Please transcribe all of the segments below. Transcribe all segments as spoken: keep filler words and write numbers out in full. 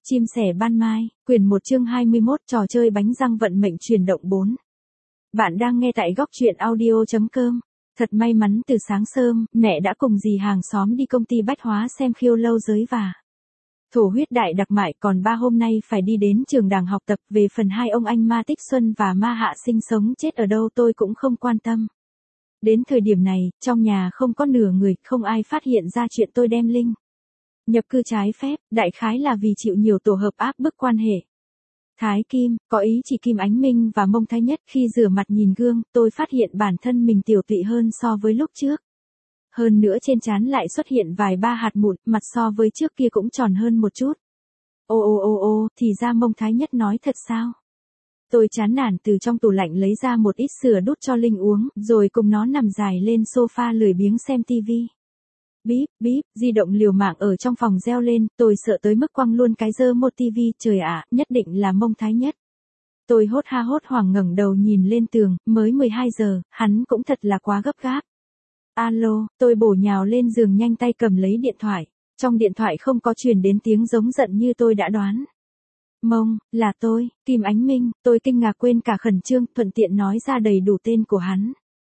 Chim sẻ ban mai, quyển một chương hai mươi mốt trò chơi bánh răng vận mệnh chuyển động bốn. Bạn đang nghe tại góc truyện audio chấm com. Thật may mắn từ sáng sớm, mẹ đã cùng dì hàng xóm đi công ty bách hóa xem khiêu lâu giới và thổ huyết đại đặc mại, còn ba hôm nay phải đi đến trường đảng học tập. Về phần hai ông anh Ma Tích Xuân và Ma Hạ Sinh sống chết ở đâu tôi cũng không quan tâm. Đến thời điểm này, trong nhà không có nửa người, không ai phát hiện ra chuyện tôi đem Linh nhập cư trái phép, đại khái là vì chịu nhiều tổ hợp áp bức quan hệ. Thái Kim, có ý chỉ Kim Ánh Minh và Mông Thái Nhất. Khi rửa mặt nhìn gương, tôi phát hiện bản thân mình tiểu tụy hơn so với lúc trước. Hơn nữa trên trán lại xuất hiện vài ba hạt mụn, mặt so với trước kia cũng tròn hơn một chút. Ô ô ô ô, thì ra Mông Thái Nhất nói thật sao? Tôi chán nản từ trong tủ lạnh lấy ra một ít sữa đút cho Linh uống, rồi cùng nó nằm dài lên sofa lười biếng xem tivi. Bíp, bíp, di động liều mạng ở trong phòng reo lên, tôi sợ tới mức quăng luôn cái dơ một tivi, trời ạ, nhất định là Mông Thái Nhất. Tôi hốt ha hốt hoảng ngẩng đầu nhìn lên tường, mới mười hai giờ, hắn cũng thật là quá gấp gáp. Alo, tôi bổ nhào lên giường nhanh tay cầm lấy điện thoại, trong điện thoại không có truyền đến tiếng giống giận như tôi đã đoán. Mông, là tôi, Kim Ánh Minh. Tôi kinh ngạc quên cả khẩn trương, thuận tiện nói ra đầy đủ tên của hắn.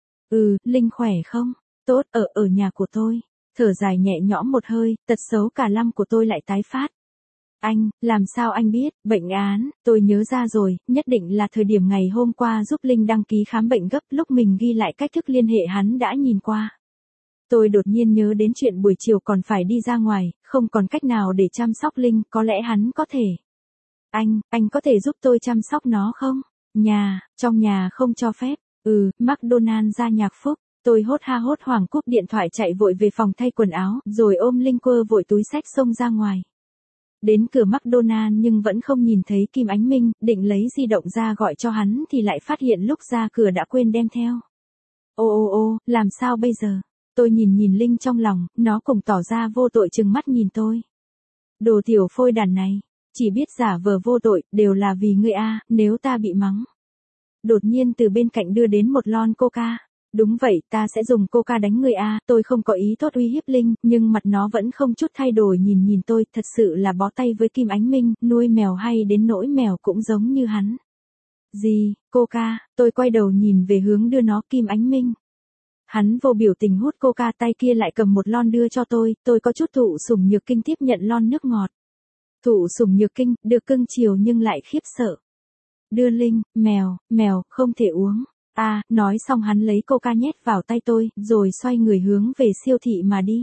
Ừ, Linh khỏe không? Tốt, ở ở nhà của tôi. Thở dài nhẹ nhõm một hơi, tật xấu cả năm của tôi lại tái phát. Anh, làm sao anh biết, bệnh án, tôi nhớ ra rồi, nhất định là thời điểm ngày hôm qua giúp Linh đăng ký khám bệnh gấp, lúc mình ghi lại cách thức liên hệ hắn đã nhìn qua. Tôi đột nhiên nhớ đến chuyện buổi chiều còn phải đi ra ngoài, không còn cách nào để chăm sóc Linh, có lẽ hắn có thể. Anh, anh có thể giúp tôi chăm sóc nó không? Nhà, trong nhà không cho phép. Ừ, McDonald ra nhạc phúc. Tôi hốt ha hốt hoảng cúp điện thoại chạy vội về phòng thay quần áo, rồi ôm Linh quơ vội túi xách xông ra ngoài. Đến cửa McDonald nhưng vẫn không nhìn thấy Kim Ánh Minh, định lấy di động ra gọi cho hắn thì lại phát hiện lúc ra cửa đã quên đem theo. Ô ô ô, làm sao bây giờ? Tôi nhìn nhìn Linh trong lòng, nó cùng tỏ ra vô tội trừng mắt nhìn tôi. Đồ tiểu phôi đàn này, chỉ biết giả vờ vô tội, đều là vì ngươi a, nếu ta bị mắng. Đột nhiên từ bên cạnh đưa đến một lon coca. Đúng vậy, ta sẽ dùng coca đánh người a, tôi không có ý tốt uy hiếp Linh, nhưng mặt nó vẫn không chút thay đổi nhìn nhìn tôi, thật sự là bó tay với Kim Ánh Minh, nuôi mèo hay đến nỗi mèo cũng giống như hắn. Gì, coca, tôi quay đầu nhìn về hướng đưa nó Kim Ánh Minh. Hắn vô biểu tình hút coca, tay kia lại cầm một lon đưa cho tôi, tôi có chút thụ sủng nhược kinh tiếp nhận lon nước ngọt. Thụ sủng nhược kinh, được cưng chiều nhưng lại khiếp sợ. Đưa Linh, mèo, mèo, không thể uống. À, nói xong hắn lấy coca nhét vào tay tôi, rồi xoay người hướng về siêu thị mà đi.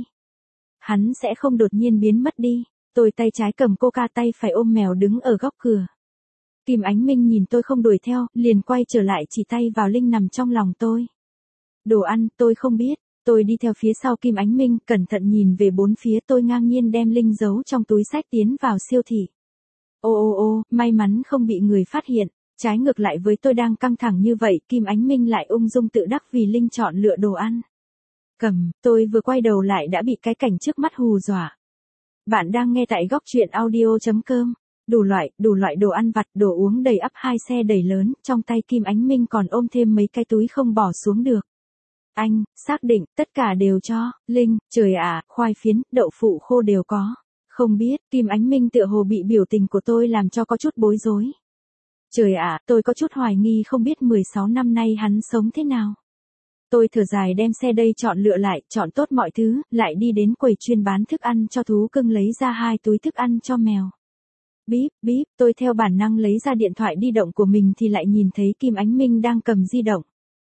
Hắn sẽ không đột nhiên biến mất đi. Tôi tay trái cầm coca, tay phải ôm mèo đứng ở góc cửa. Kim Ánh Minh nhìn tôi không đuổi theo, liền quay trở lại chỉ tay vào Linh nằm trong lòng tôi. Đồ ăn, tôi không biết. Tôi đi theo phía sau Kim Ánh Minh, cẩn thận nhìn về bốn phía, tôi ngang nhiên đem Linh giấu trong túi xách tiến vào siêu thị. Ô ô ô, may mắn không bị người phát hiện. Trái ngược lại với tôi đang căng thẳng như vậy, Kim Ánh Minh lại ung dung tự đắc vì Linh chọn lựa đồ ăn. Cầm, tôi vừa quay đầu lại đã bị cái cảnh trước mắt hù dọa. Bạn đang nghe tại góc truyện audio chấm com. Đủ loại, đủ loại đồ ăn vặt, đồ uống đầy ắp, hai xe đầy lớn, trong tay Kim Ánh Minh còn ôm thêm mấy cái túi không bỏ xuống được. Anh, xác định, tất cả đều cho, Linh, trời ạ, khoai phiến, đậu phụ khô đều có. Không biết, Kim Ánh Minh tựa hồ bị biểu tình của tôi làm cho có chút bối rối. Trời ạ, tôi có chút hoài nghi không biết mười sáu năm nay hắn sống thế nào. Tôi thở dài đem xe đây chọn lựa lại, chọn tốt mọi thứ, lại đi đến quầy chuyên bán thức ăn cho thú cưng lấy ra hai túi thức ăn cho mèo. Bíp, bíp, tôi theo bản năng lấy ra điện thoại di động của mình thì lại nhìn thấy Kim Ánh Minh đang cầm di động.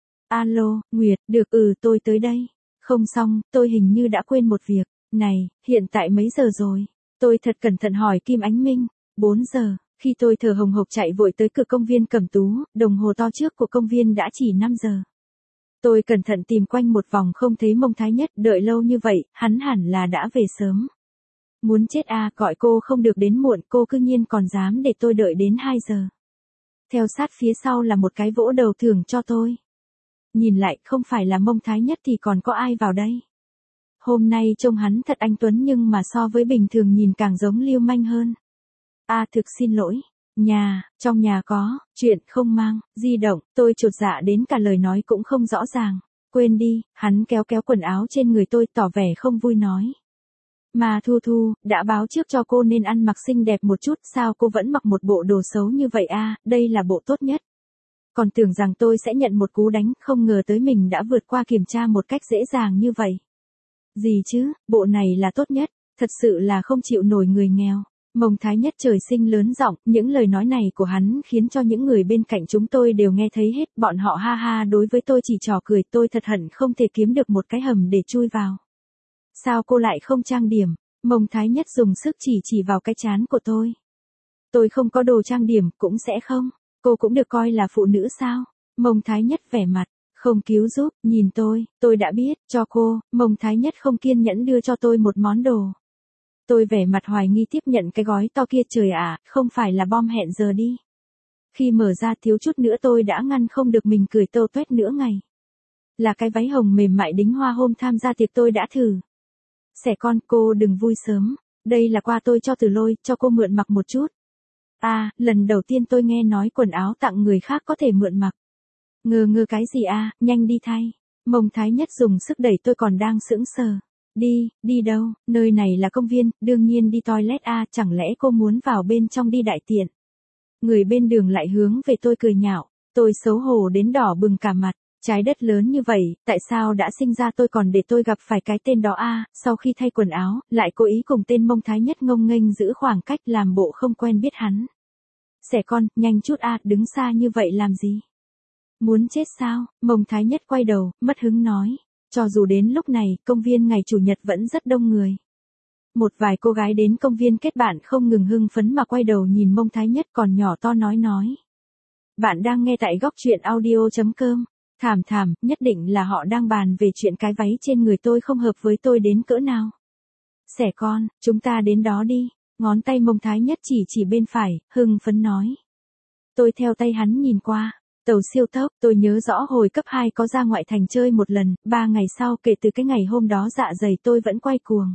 Alo, Nguyệt, được, ừ, tôi tới đây. Không xong, tôi hình như đã quên một việc. Này, hiện tại mấy giờ rồi? Tôi thật cẩn thận hỏi Kim Ánh Minh. bốn giờ. Khi tôi thở hồng hộc chạy vội tới cửa công viên Cẩm Tú, đồng hồ to trước của công viên đã chỉ năm giờ. Tôi cẩn thận tìm quanh một vòng không thấy Mông Thái Nhất, đợi lâu như vậy, hắn hẳn là đã về sớm. Muốn chết à, gọi cô không được đến muộn, cô cư nhiên còn dám để tôi đợi đến hai giờ. Theo sát phía sau là một cái vỗ đầu thưởng cho tôi. Nhìn lại, không phải là Mông Thái Nhất thì còn có ai vào đây. Hôm nay trông hắn thật anh tuấn nhưng mà so với bình thường nhìn càng giống lưu manh hơn. À thực xin lỗi, nhà, trong nhà có, chuyện không mang, di động, tôi chột dạ đến cả lời nói cũng không rõ ràng. Quên đi, hắn kéo kéo quần áo trên người tôi tỏ vẻ không vui nói. Mà Thu Thu, đã báo trước cho cô nên ăn mặc xinh đẹp một chút, sao cô vẫn mặc một bộ đồ xấu như vậy a? Đây là bộ tốt nhất. Còn tưởng rằng tôi sẽ nhận một cú đánh, không ngờ tới mình đã vượt qua kiểm tra một cách dễ dàng như vậy. Gì chứ, bộ này là tốt nhất, thật sự là không chịu nổi người nghèo. Mông Thái Nhất trời sinh lớn giọng, những lời nói này của hắn khiến cho những người bên cạnh chúng tôi đều nghe thấy hết, bọn họ ha ha đối với tôi chỉ trò cười, tôi thật hận không thể kiếm được một cái hầm để chui vào. Sao cô lại không trang điểm? Mông Thái Nhất dùng sức chỉ chỉ vào cái trán của tôi. Tôi không có đồ trang điểm, cũng sẽ không. Cô cũng được coi là phụ nữ sao? Mông Thái Nhất vẻ mặt, không cứu giúp, nhìn tôi, tôi đã biết, cho cô. Mông Thái Nhất không kiên nhẫn đưa cho tôi một món đồ. Tôi vẻ mặt hoài nghi tiếp nhận cái gói to kia, trời ạ, không phải là bom hẹn giờ đi. Khi mở ra thiếu chút nữa tôi đã ngăn không được mình cười tâu tuét nữa ngày. Là cái váy hồng mềm mại đính hoa hôm tham gia tiệc tôi đã thử. Xẻ con, cô đừng vui sớm, đây là quà tôi cho Từ Lôi, cho cô mượn mặc một chút. À, lần đầu tiên tôi nghe nói quần áo tặng người khác có thể mượn mặc. Ngờ ngơ cái gì à, nhanh đi thay. Mông Thái Nhất dùng sức đẩy tôi còn đang sững sờ. Đi, đi đâu, nơi này là công viên, đương nhiên đi toilet à, chẳng lẽ cô muốn vào bên trong đi đại tiện. Người bên đường lại hướng về tôi cười nhạo, tôi xấu hổ đến đỏ bừng cả mặt. Trái đất lớn như vậy, tại sao đã sinh ra tôi còn để tôi gặp phải cái tên đó a? À, sau khi thay quần áo, lại cố ý cùng tên Mông Thái Nhất ngông nghênh giữ khoảng cách làm bộ không quen biết hắn. Xẻ con, nhanh chút a, à, đứng xa như vậy làm gì? Muốn chết sao? Mông Thái Nhất quay đầu, mất hứng nói. Cho dù đến lúc này, công viên ngày Chủ nhật vẫn rất đông người. Một vài cô gái đến công viên kết bạn không ngừng hưng phấn mà quay đầu nhìn Mông Thái Nhất còn nhỏ to nói nói. Bạn đang nghe tại góc truyện audio chấm com. Thảm thảm, nhất định là họ đang bàn về chuyện cái váy trên người tôi không hợp với tôi đến cỡ nào. Xẻ con, chúng ta đến đó đi. Ngón tay Mông Thái Nhất chỉ chỉ bên phải, hưng phấn nói. Tôi theo tay hắn nhìn qua. Tàu siêu tốc, tôi nhớ rõ hồi cấp hai có ra ngoại thành chơi một lần, ba ngày sau kể từ cái ngày hôm đó dạ dày tôi vẫn quay cuồng.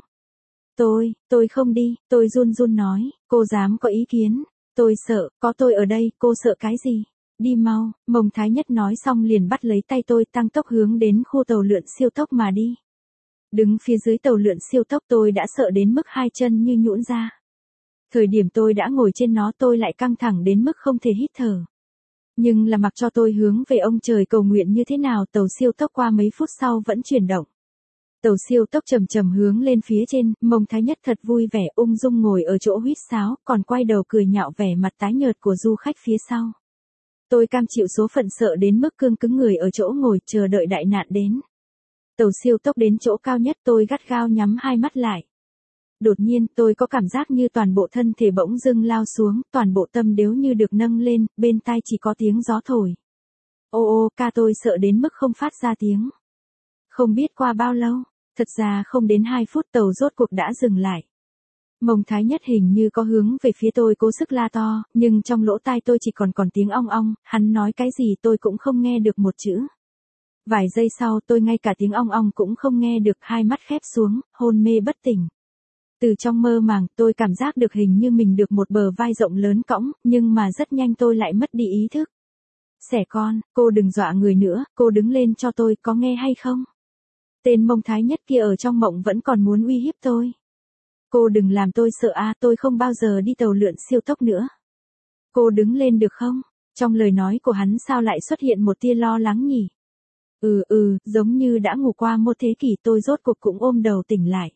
Tôi, tôi không đi, tôi run run nói, cô dám có ý kiến. Tôi sợ, có tôi ở đây, cô sợ cái gì? Đi mau, Mông Thái Nhất nói xong liền bắt lấy tay tôi tăng tốc hướng đến khu tàu lượn siêu tốc mà đi. Đứng phía dưới tàu lượn siêu tốc tôi đã sợ đến mức hai chân như nhũn ra. Thời điểm tôi đã ngồi trên nó tôi lại căng thẳng đến mức không thể hít thở. Nhưng là mặc cho tôi hướng về ông trời cầu nguyện như thế nào tàu siêu tốc qua mấy phút sau vẫn chuyển động. Tàu siêu tốc chậm chậm hướng lên phía trên, Mông Thái Nhất thật vui vẻ ung dung ngồi ở chỗ huýt sáo, còn quay đầu cười nhạo vẻ mặt tái nhợt của du khách phía sau. Tôi cam chịu số phận sợ đến mức cương cứng người ở chỗ ngồi chờ đợi đại nạn đến. Tàu siêu tốc đến chỗ cao nhất tôi gắt gao nhắm hai mắt lại. Đột nhiên tôi có cảm giác như toàn bộ thân thể bỗng dưng lao xuống, toàn bộ tâm điếu như được nâng lên, bên tai chỉ có tiếng gió thổi. Ô ô ca tôi sợ đến mức không phát ra tiếng. Không biết qua bao lâu, thật ra không đến hai phút tàu rốt cuộc đã dừng lại. Mông Thái Nhất hình như có hướng về phía tôi cố sức la to, nhưng trong lỗ tai tôi chỉ còn còn tiếng ong ong, hắn nói cái gì tôi cũng không nghe được một chữ. Vài giây sau tôi ngay cả tiếng ong ong cũng không nghe được, hai mắt khép xuống, hôn mê bất tỉnh. Từ trong mơ màng tôi cảm giác được hình như mình được một bờ vai rộng lớn cõng, nhưng mà rất nhanh tôi lại mất đi ý thức. Xẻ con, cô đừng dọa người nữa, cô đứng lên cho tôi, có nghe hay không? Tên Mông Thái Nhất kia ở trong mộng vẫn còn muốn uy hiếp tôi. Cô đừng làm tôi sợ a, tôi không bao giờ đi tàu lượn siêu tốc nữa. Cô đứng lên được không? Trong lời nói của hắn sao lại xuất hiện một tia lo lắng nhỉ? Ừ ừ, giống như đã ngủ qua một thế kỷ tôi rốt cuộc cũng ôm đầu tỉnh lại.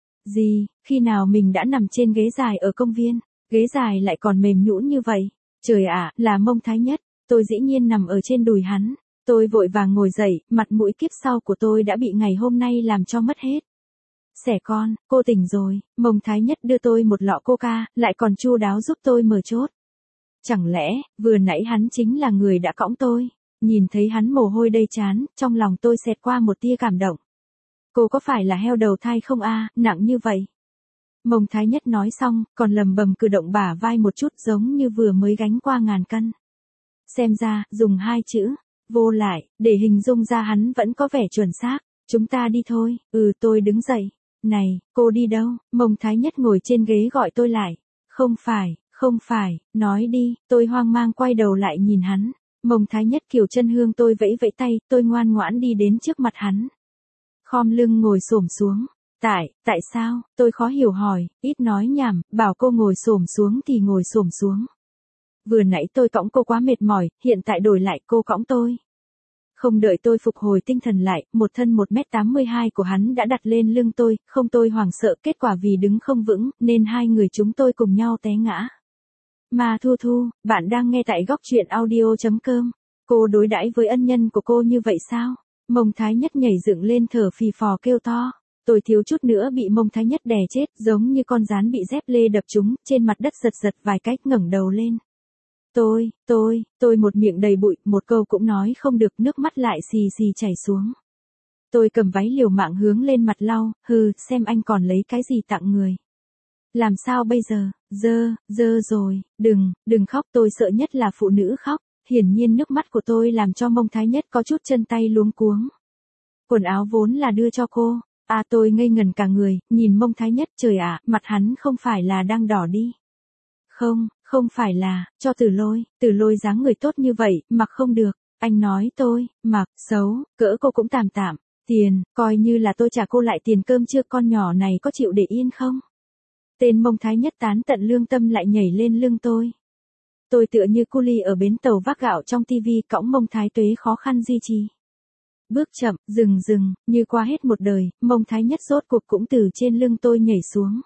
Gì, khi nào mình đã nằm trên ghế dài ở công viên, ghế dài lại còn mềm nhũn như vậy? Trời ạ, là Mông Thái Nhất, tôi dĩ nhiên nằm ở trên đùi hắn. Tôi vội vàng ngồi dậy, mặt mũi kiếp sau của tôi đã bị ngày hôm nay làm cho mất hết. Xẻ con, cô tỉnh rồi, Mông Thái Nhất đưa tôi một lọ coca, lại còn chu đáo giúp tôi mở chốt. Chẳng lẽ, vừa nãy hắn chính là người đã cõng tôi? Nhìn thấy hắn mồ hôi đầy trán, trong lòng tôi xẹt qua một tia cảm động. Cô có phải là heo đầu thai không a, nặng như vậy? Mông Thái Nhất nói xong, còn lầm bầm cử động bả vai một chút giống như vừa mới gánh qua ngàn cân. Xem ra, dùng hai chữ, vô lại, để hình dung ra hắn vẫn có vẻ chuẩn xác. Chúng ta đi thôi, ừ tôi đứng dậy. Này, cô đi đâu? Mông Thái Nhất ngồi trên ghế gọi tôi lại. Không phải, không phải, nói đi, tôi hoang mang quay đầu lại nhìn hắn. Mông Thái Nhất kiều chân hương tôi vẫy vẫy tay, tôi ngoan ngoãn đi đến trước mặt hắn. Khom lưng ngồi xổm xuống, Tại, tại sao, tôi khó hiểu hỏi, ít nói nhảm, bảo cô ngồi xổm xuống thì ngồi xổm xuống. Vừa nãy tôi cõng cô quá mệt mỏi, hiện tại đổi lại cô cõng tôi. Không đợi tôi phục hồi tinh thần lại, một thân một mét tám mươi hai của hắn đã đặt lên lưng tôi, không tôi hoảng sợ kết quả vì đứng không vững, nên hai người chúng tôi cùng nhau té ngã. Ma Thu Thu, bạn đang nghe tại góc truyện audio.com. Cô đối đãi với ân nhân của cô như vậy sao? Mông Thái Nhất nhảy dựng lên thở phì phò kêu to. Tôi thiếu chút nữa bị Mông Thái Nhất đè chết, giống như con gián bị dép lê đập trúng, trên mặt đất giật giật vài cách ngẩng đầu lên. Tôi, tôi, tôi một miệng đầy bụi, một câu cũng nói không được, nước mắt lại xì xì chảy xuống. Tôi cầm váy liều mạng hướng lên mặt lau, hừ, xem anh còn lấy cái gì tặng người. Làm sao bây giờ, dơ, dơ rồi, đừng, đừng khóc, tôi sợ nhất là phụ nữ khóc. Hiển nhiên nước mắt của tôi làm cho Mông Thái Nhất có chút chân tay luống cuống. Quần áo vốn là đưa cho cô. À tôi ngây ngần cả người, nhìn Mông Thái Nhất, trời ạ, mặt hắn không phải là đang đỏ đi. Không, không phải là, cho Tử Lôi, Tử Lôi dáng người tốt như vậy, mặc không được. Anh nói tôi, mặc, xấu, cỡ cô cũng tạm tạm. Tiền, coi như là tôi trả cô lại tiền cơm chưa, con nhỏ này có chịu để yên không? Tên Mông Thái Nhất tán tận lương tâm lại nhảy lên lưng tôi. Tôi tựa như cu li ở bến tàu vác gạo trong tivi, cõng Mông Thái Tuế khó khăn duy trì. Bước chậm, dừng dừng, như qua hết một đời, Mông Thái Nhất rốt cuộc cũng từ trên lưng tôi nhảy xuống.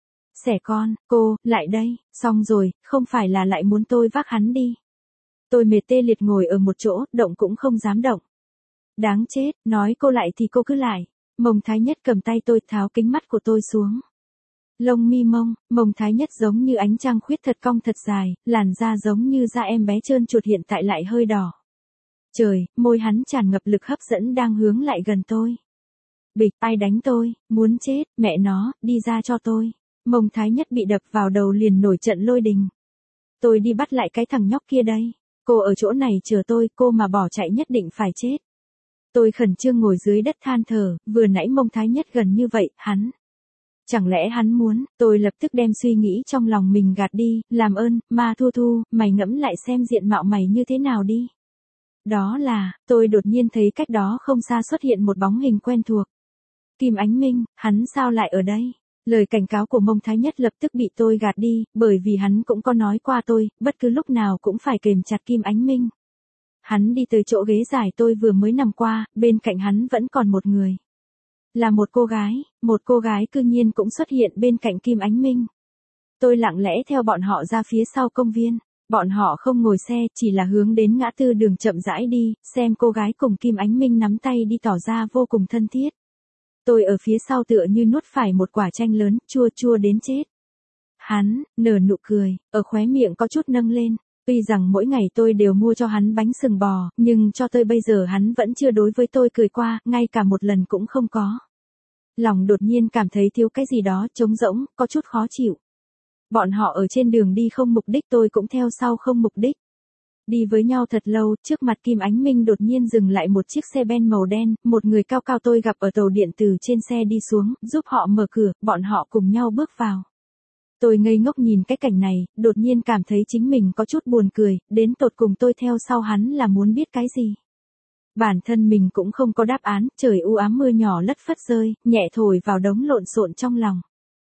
Xẻ con, cô, lại đây, xong rồi, không phải là lại muốn tôi vác hắn đi. Tôi mệt tê liệt ngồi ở một chỗ, động cũng không dám động. Đáng chết, nói cô lại thì cô cứ lại. Mông Thái Nhất cầm tay tôi tháo kính mắt của tôi xuống. Lông mi Mông, Mông Thái Nhất giống như ánh trăng khuyết thật cong thật dài, làn da giống như da em bé trơn chuột hiện tại lại hơi đỏ. Trời, môi hắn tràn ngập lực hấp dẫn đang hướng lại gần tôi. Bịch, ai đánh tôi, muốn chết, mẹ nó, đi ra cho tôi. Mông Thái Nhất bị đập vào đầu liền nổi trận lôi đình. Tôi đi bắt lại cái thằng nhóc kia đây. Cô ở chỗ này chờ tôi, cô mà bỏ chạy nhất định phải chết. Tôi khẩn trương ngồi dưới đất than thở, vừa nãy Mông Thái Nhất gần như vậy, hắn. Chẳng lẽ hắn muốn, tôi lập tức đem suy nghĩ trong lòng mình gạt đi, làm ơn, Ma Thu Thu, mày ngẫm lại xem diện mạo mày như thế nào đi. Đó là, tôi đột nhiên thấy cách đó không xa xuất hiện một bóng hình quen thuộc. Kim Ánh Minh, hắn sao lại ở đây? Lời cảnh cáo của Mông Thái Nhất lập tức bị tôi gạt đi, bởi vì hắn cũng có nói qua tôi, bất cứ lúc nào cũng phải kềm chặt Kim Ánh Minh. Hắn đi tới chỗ ghế dài tôi vừa mới nằm qua, bên cạnh hắn vẫn còn một người. Là một cô gái, một cô gái cư nhiên cũng xuất hiện bên cạnh Kim Ánh Minh. Tôi lặng lẽ theo bọn họ ra phía sau công viên. Bọn họ không ngồi xe, chỉ là hướng đến ngã tư đường chậm rãi đi, xem cô gái cùng Kim Ánh Minh nắm tay đi tỏ ra vô cùng thân thiết. Tôi ở phía sau tựa như nuốt phải một quả chanh lớn, chua chua đến chết. Hắn, nở nụ cười, ở khóe miệng có chút nâng lên. Tuy rằng mỗi ngày tôi đều mua cho hắn bánh sừng bò, nhưng cho tới bây giờ hắn vẫn chưa đối với tôi cười qua, ngay cả một lần cũng không có. Lòng đột nhiên cảm thấy thiếu cái gì đó, trống rỗng, có chút khó chịu. Bọn họ ở trên đường đi không mục đích, tôi cũng theo sau không mục đích. Đi với nhau thật lâu, trước mặt Kim Ánh Minh đột nhiên dừng lại một chiếc xe ben màu đen, một người cao cao tôi gặp ở tàu điện từ trên xe đi xuống, giúp họ mở cửa, bọn họ cùng nhau bước vào. Tôi ngây ngốc nhìn cái cảnh này, đột nhiên cảm thấy chính mình có chút buồn cười, đến tột cùng tôi theo sau hắn là muốn biết cái gì. Bản thân mình cũng không có đáp án, trời u ám mưa nhỏ lất phất rơi, nhẹ thổi vào đống lộn xộn trong lòng.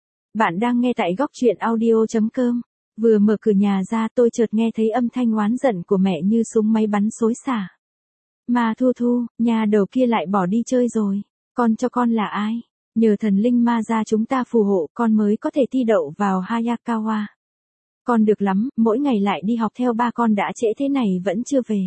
Bạn đang nghe tại góc truyện audio.com. Vừa mở cửa nhà ra tôi chợt nghe thấy âm thanh oán giận của mẹ như súng máy bắn xối xả. Ma Thu Thu, nhà đầu kia lại bỏ đi chơi rồi. Con cho con là ai? Nhờ thần linh ma gia chúng ta phù hộ con mới có thể thi đậu vào Hayakawa. Con được lắm, mỗi ngày lại đi học theo ba con đã trễ thế này vẫn chưa về.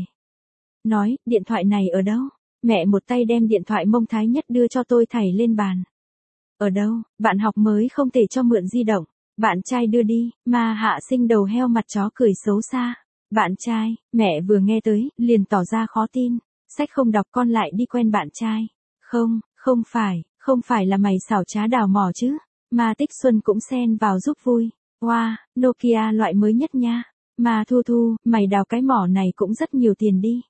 Nói, điện thoại này ở đâu? Mẹ một tay đem điện thoại Mông Thái Nhất đưa cho tôi thảy lên bàn. Ở đâu, bạn học mới không thể cho mượn di động. Bạn trai đưa đi, Ma Hạ Sinh đầu heo mặt chó cười xấu xa. Bạn trai, mẹ vừa nghe tới, liền tỏ ra khó tin. Sách không đọc con lại đi quen bạn trai. Không, không phải, không phải là mày xảo trá đào mỏ chứ. Ma Tích Xuân cũng xen vào giúp vui. Wow, Nokia loại mới nhất nha. Ma Thu Thu, mày đào cái mỏ này cũng rất nhiều tiền đi.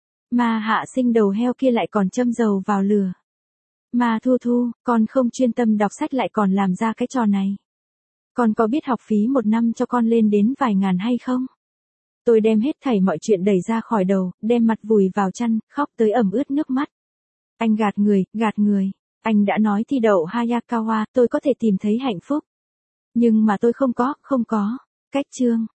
Ma Hạ Sinh đầu heo kia lại còn châm dầu vào lửa. Ma Thu Thu, con không chuyên tâm đọc sách lại còn làm ra cái trò này. Con có biết học phí một năm cho con lên đến vài ngàn hay không? Tôi đem hết thảy mọi chuyện đẩy ra khỏi đầu, đem mặt vùi vào chăn, khóc tới ẩm ướt nước mắt. Anh gạt người, gạt người. Anh đã nói thi đậu Hayakawa, tôi có thể tìm thấy hạnh phúc. Nhưng mà tôi không có, không có. Cách chương.